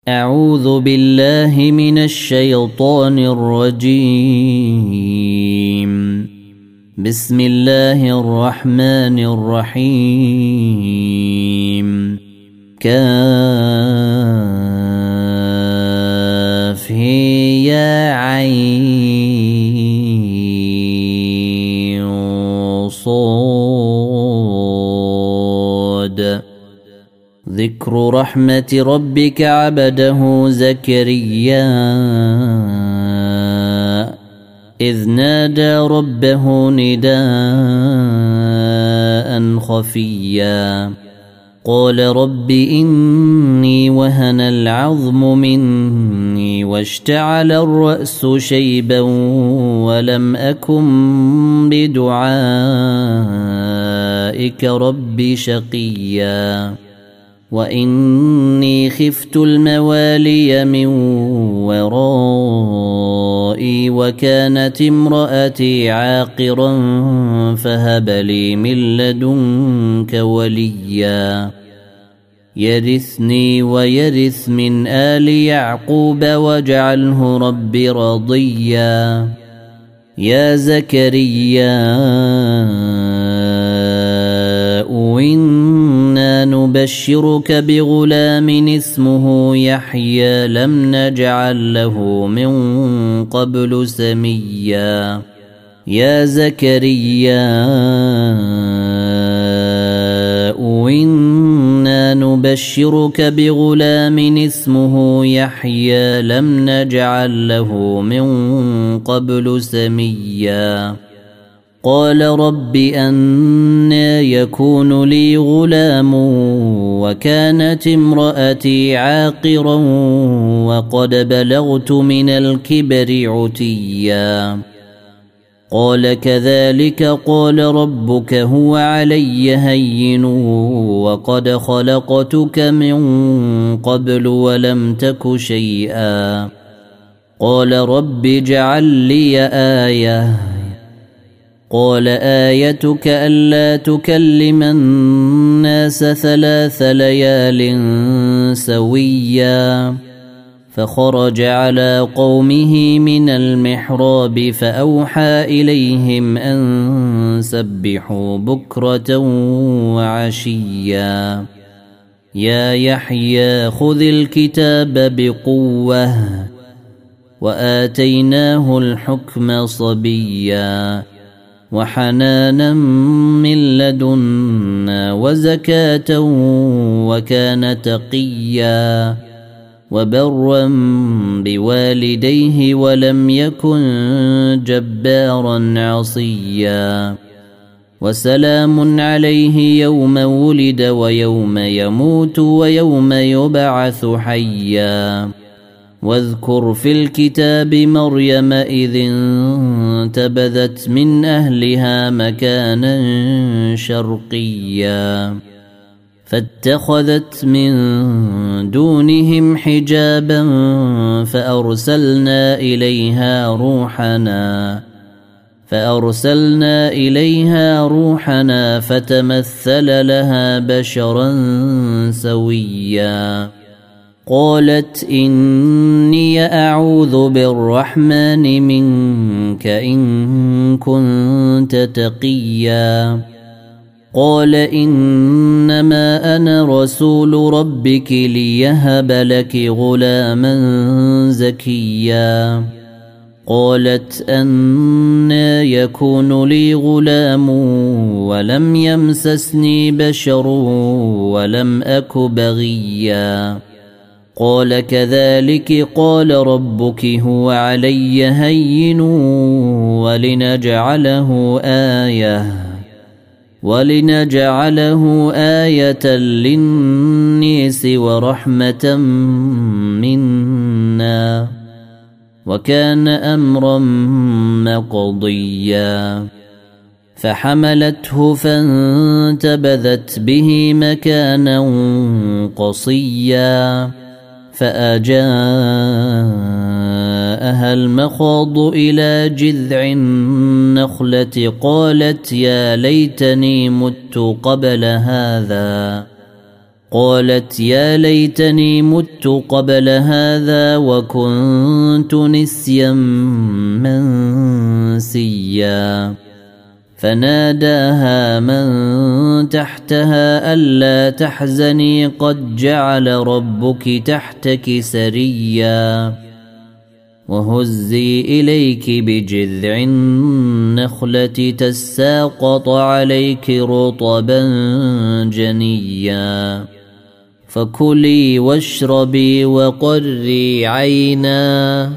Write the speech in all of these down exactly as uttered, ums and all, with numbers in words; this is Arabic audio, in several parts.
أعوذ بالله من الشيطان الرجيم. بسم الله الرحمن الرحيم. كاف يا عين صاد. ذكر رحمة ربك عبده زكريا إذ نادى ربه نداء خفيا قال رب إني وهن العظم مني واشتعل الرأس شيبا ولم أكن بدعائك رب شقيا وإني خفت الموالي من ورائي وكانت امرأتي عاقرا فهب لي من لدنك وليا يرثني ويرث من آل يعقوب واجعله رب رضيا. يا زكريا إنا نبشرك بغلام اسمه يحيى لم نجعل له من قبل سميا. يا زكريا إنا نبشرك بغلام اسمه يحيى لم نجعل له من قبل سميا. قال رب أنى يكون لي غلام وكانت امرأتي عاقرا وقد بلغت من الكبر عتيا. قال كذلك قال ربك هو علي هين وقد خلقتك من قبل ولم تك شيئا. قال رب اجعل لي آية. قال آيتك ألا تكلم الناس ثلاث ليال سويا. فخرج على قومه من المحراب فأوحى إليهم أن سبحوا بكرة وعشيا. يا يحيى خذ الكتاب بقوة وآتيناه الحكم صبيا وحنانا من لدنا وزكاة وكان تقيا وبرا بوالديه ولم يكن جبارا عصيا. وسلام عليه يوم ولد ويوم يموت ويوم يبعث حيا. واذكر في الكتاب مريم إذ انتبذت من أهلها مكانا شرقيا فاتخذت من دونهم حجابا فأرسلنا إليها روحنا فأرسلنا إليها روحنا فتمثل لها بشرا سويا. قالت إني أعوذ بالرحمن منك إن كنت تقيا. قال إنما أنا رسول ربك ليهب لك غلاما زكيا. قالت أنى يكون لي غلام ولم يمسسني بشر ولم أك بغيا. قال كذلك قال ربك هو علي هين ولنجعله آية ولنجعله آية للناس ورحمة منا وكان أمرا مقضيا. فحملته فانتبذت به مكانا قصيا فأجاءها المخاض إلى جذع النخلة قالت يا ليتني مت قبل هذا قالت يا ليتني مت قبل هذا وكنت نسيا منسيا فناداها من تحتها ألا تحزني قد جعل ربك تحتك سريا وهزي إليك بجذع النخلة تساقط عليك رطبا جنيا فكلي واشربي وقري عينا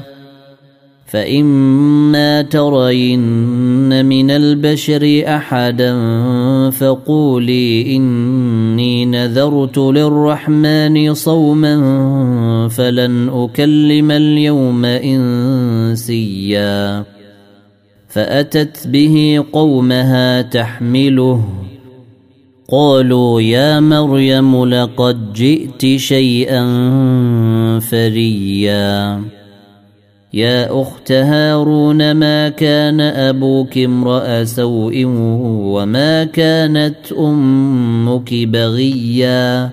فإما ترين من البشر أحدا فقولي إني نذرت للرحمن صوما فلن أكلم اليوم إنسيا فأتت به قومها تحمله قالوا يا مريم لقد جئت شيئا فريا يا أخت هارون ما كان أبوك امرأ سوء وما كانت أمك بغيا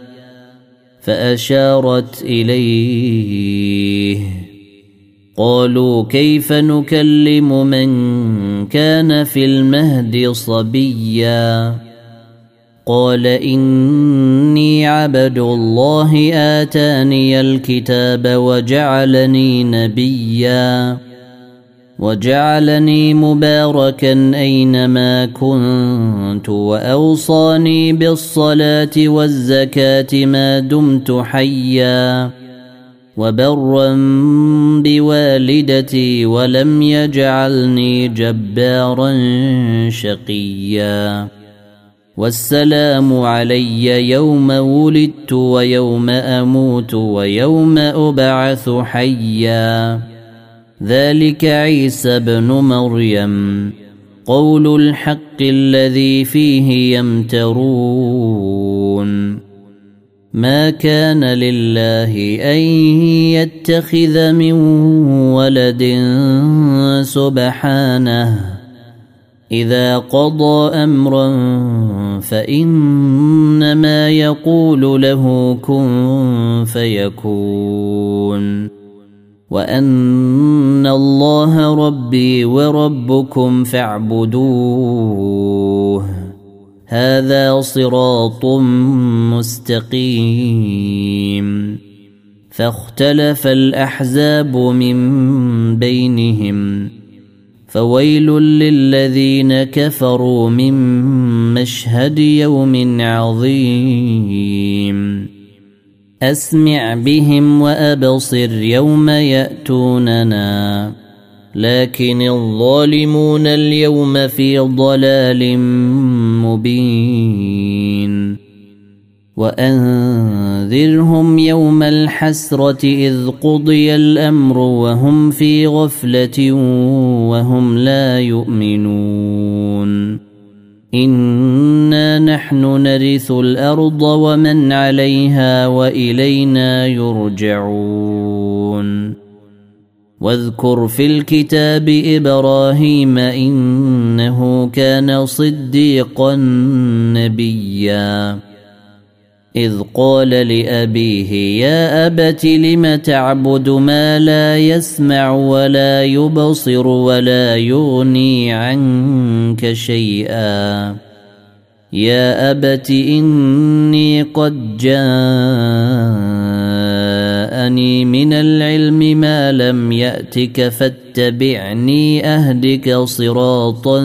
فأشارت إليه قالوا كيف نكلم من كان في المهد صبيا قال إني عبد الله آتاني الكتاب وجعلني نبيا وجعلني مباركا أينما كنت وأوصاني بالصلاة والزكاة ما دمت حيا وبرا بوالدتي ولم يجعلني جبارا شقيا والسلام علي يوم ولدت ويوم أموت ويوم أبعث حيا ذلك عيسى بن مريم قول الحق الذي فيه يمترون ما كان لله أن يتخذ من ولد سبحانه إذا قضى أمرا فإنما يقول له كن فيكون وأن الله ربي وربكم فاعبدوه هذا صراط مستقيم فاختلف الأحزاب من بينهم فويل للذين كفروا من مشهد يوم عظيم أسمع بهم وأبصر يوم يأتوننا لكن الظالمون اليوم في ضلال مبين وأنذرهم يوم الحسرة إذ قضي الأمر وهم في غفلة وهم لا يؤمنون إنا نحن نرث الأرض ومن عليها وإلينا يرجعون واذكر في الكتاب إبراهيم إنه كان صديقا نبيا إذ قال لأبيه يا أبت لم تعبد ما لا يسمع ولا يبصر ولا يغني عنك شيئا يا أبت إني قد جاءني من العلم ما لم يأتك فاتبعني أهدك صراطا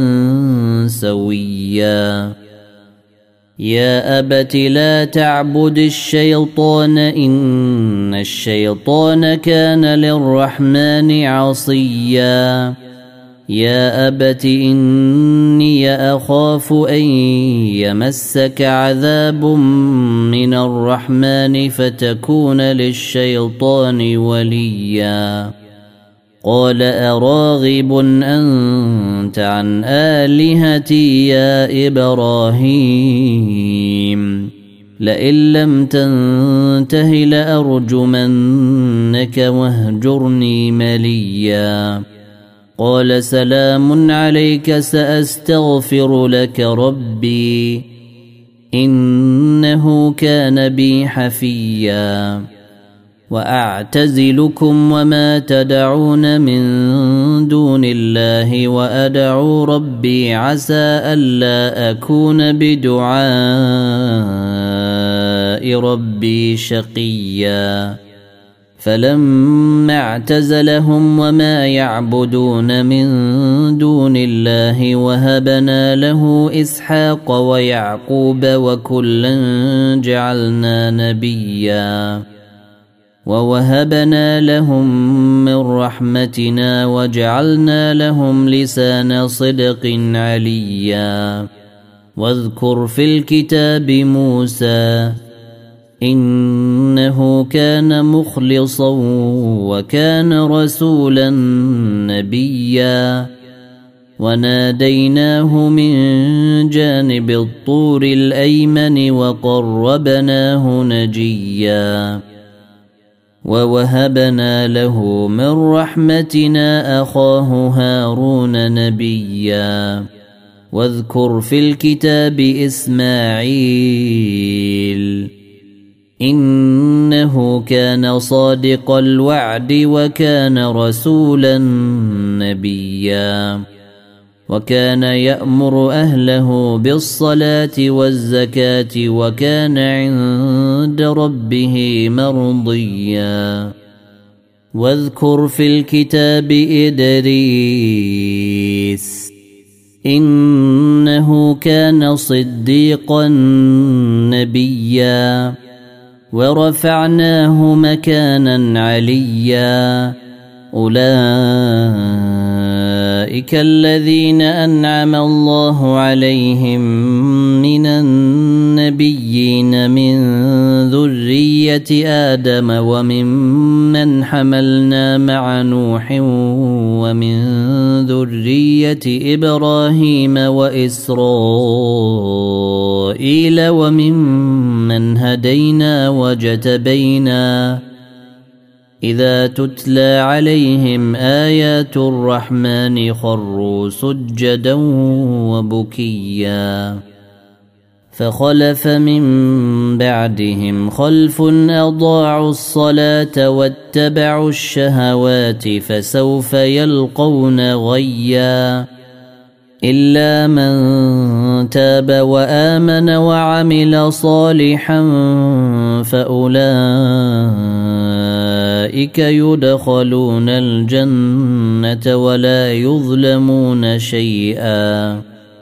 سويا يا أبت لا تعبد الشيطان إن الشيطان كان للرحمن عصيا يا أبت إني أخاف أن يمسك عذاب من الرحمن فتكون للشيطان وليا قال أراغب أنت عن آلهتي يا إبراهيم لئن لم تنته لأرجمنك واهجرني مليا قال سلام عليك سأستغفر لك ربي إنه كان بي حفيا وأعتزلكم وما تدعون من دون الله وأدعو ربي عسى ألا أكون بدعاء ربي شقيا فلما اعتزلهم وما يعبدون من دون الله وهبنا له إسحاق ويعقوب وكلا جعلنا نبيا ووهبنا لهم من رحمتنا وجعلنا لهم لسان صدق عليا واذكر في الكتاب موسى إنه كان مخلصا وكان رسولا نبيا وناديناه من جانب الطور الأيمن وقربناه نجيا ووهبنا له من رحمتنا أخاه هارون نبيا واذكر في الكتاب إسماعيل إنه كان صادق الوعد وكان رسولا نبيا وكان يأمر أهله بالصلاة والزكاة وكان عند ربه مرضيا واذكر في الكتاب إدريس إنه كان صديقا نبيا ورفعناه مكانا عليا أولئك الذين أنعم الله عليهم من النبيين من ذرية آدم وممن حملنا مع نوح ومن ذرية إبراهيم وإسرائيل وممن هدينا واجتبينا إذا تتلى عليهم آيات الرحمن خروا سجدا وبكيا فخلف من بعدهم خلف أضاعوا الصلاة واتبعوا الشهوات فسوف يلقون غيا إلا من تاب وآمن وعمل صالحا فأولئك يدخلون الجنة ولا يظلمون شيئا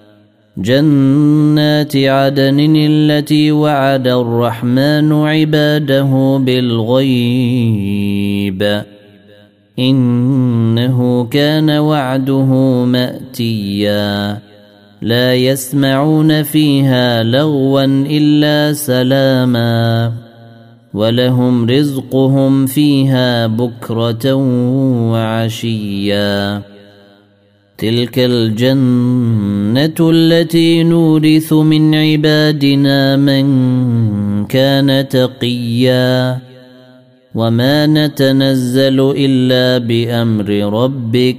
جنات عدن التي وعد الرحمن عباده بالغيب إنه كان وعده مأتيا لا يسمعون فيها لغوا إلا سلاما ولهم رزقهم فيها بكرة وعشيا تلك الجنة التي نورث من عبادنا من كان تقيا وما نتنزل إلا بأمر ربك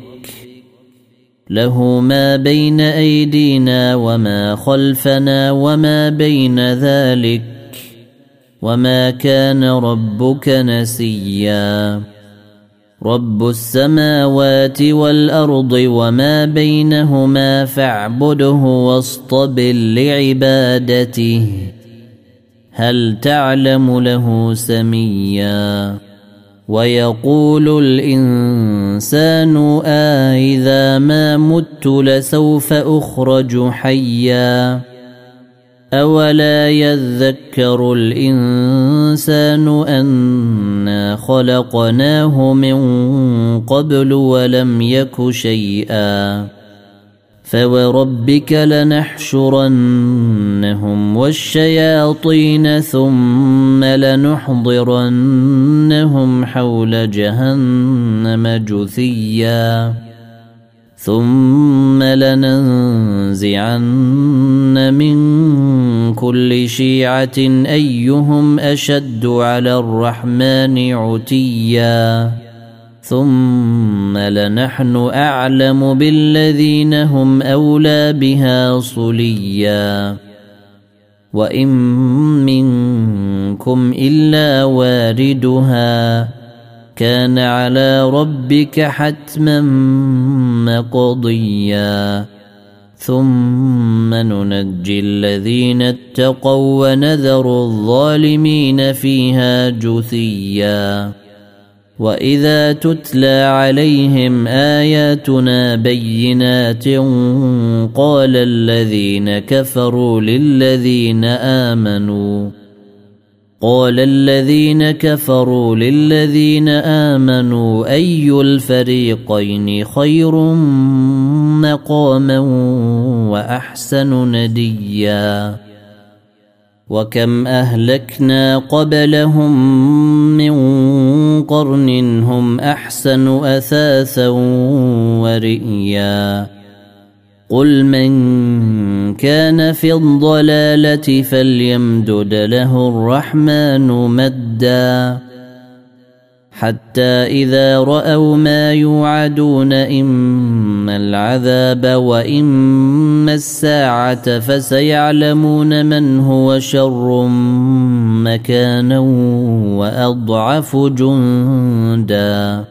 له ما بين أيدينا وما خلفنا وما بين ذلك وما كان ربك نسيا رب السماوات والأرض وما بينهما فاعبده واصطبر لعبادته هل تعلم له سميا ويقول الإنسان آئذا ما مت لسوف أخرج حيا أولا يذكر الإنسان أنا خلقناه من قبل ولم يك شيئا فوربك لنحشرنهم والشياطين ثم لنحضرنهم حول جهنم جثيا ثم لننزعن من كل شيعة أيهم أشد على الرحمن عتيا ثم لنحن أعلم بالذين هم أولى بها صليا وإن منكم إلا واردها كان على ربك حتما مقضيا ثم ننجي الذين اتقوا ونذر الظالمين فيها جثيا وإذا تتلى عليهم آياتنا بينات قال الذين كفروا للذين آمنوا قال الذين كفروا للذين آمنوا أي الفريقين خير مقاما وأحسن نديا وكم أهلكنا قبلهم من قرن هم أحسن أثاثا ورئيا قل من كان في الضلالة فليمدد له الرحمن مدا حتى إذا رأوا ما يوعدون إما العذاب وإما الساعة فسيعلمون من هو شر مكانا وأضعف جندا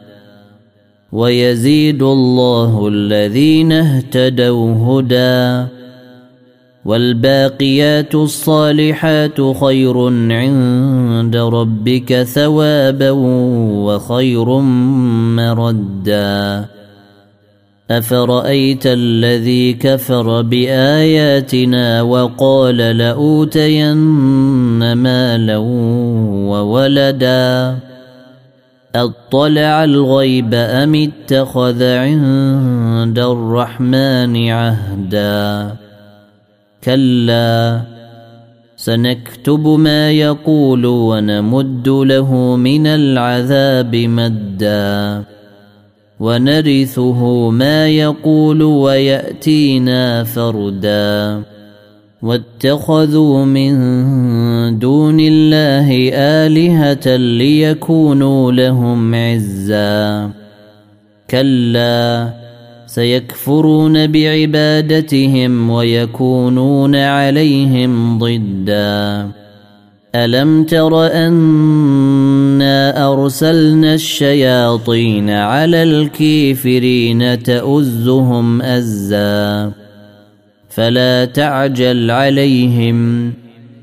ويزيد الله الذين اهتدوا هدى والباقيات الصالحات خير عند ربك ثوابا وخير مردا أفرأيت الذي كفر بآياتنا وقال لأوتين مالا وولدا أطلع الغيب أم اتخذ عند الرحمن عهدا كلا سنكتب ما يقول ونمد له من العذاب مدا ونرثه ما يقول ويأتينا فردا واتخذوا من دون الله آلهة ليكونوا لهم عزا كلا سيكفرون بعبادتهم ويكونون عليهم ضدا ألم تر أنا أرسلنا الشياطين على الكافرين تؤزهم أزا فلا تعجل عليهم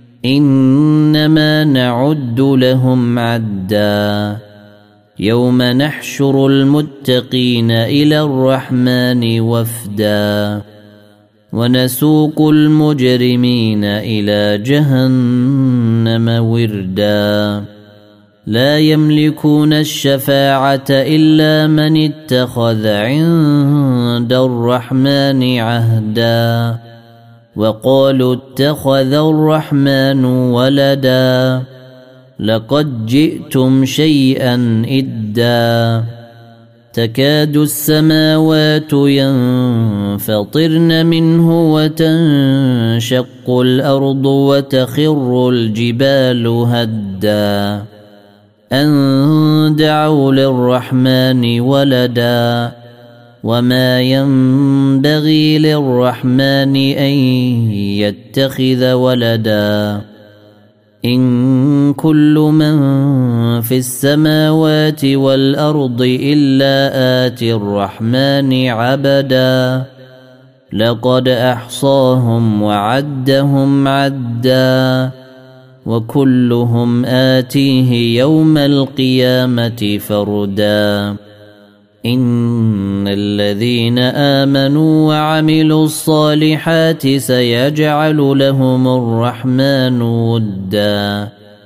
إنما نعد لهم عدا يوم نحشر المتقين إلى الرحمن وفدا ونسوق المجرمين إلى جهنم وردا لا يملكون الشفاعة إلا من اتخذ عند الرحمن عهدا وقالوا اتخذ الرحمن ولدا لقد جئتم شيئا إدا تكاد السماوات ينفطرن منه وتنشق الأرض وتخر الجبال هدا أن دعوا للرحمن ولدا وما ينبغي للرحمن أن يتخذ ولدا إن كل من في السماوات والأرض إلا آتي الرحمن عبدا لقد أحصاهم وعدهم عدا وكلهم آتيه يوم القيامة فردا إن الذين آمنوا وعملوا الصالحات سيجعل لهم الرحمن ودا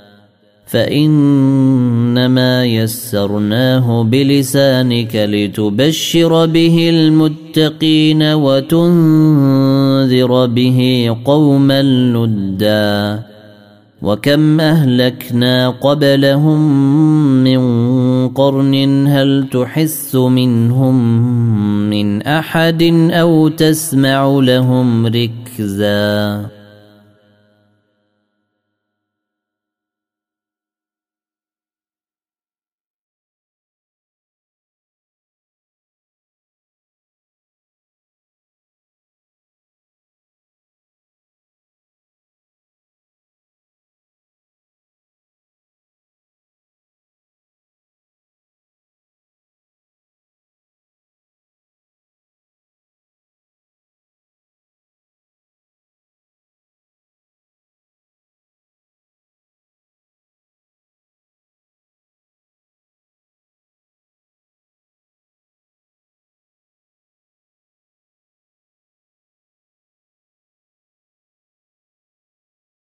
فإنما يسرناه بلسانك لتبشر به المتقين وتنذر به قوما لدا وكم أهلكنا قبلهم من قرن هل تحس منهم من أحد أو تسمع لهم ركزا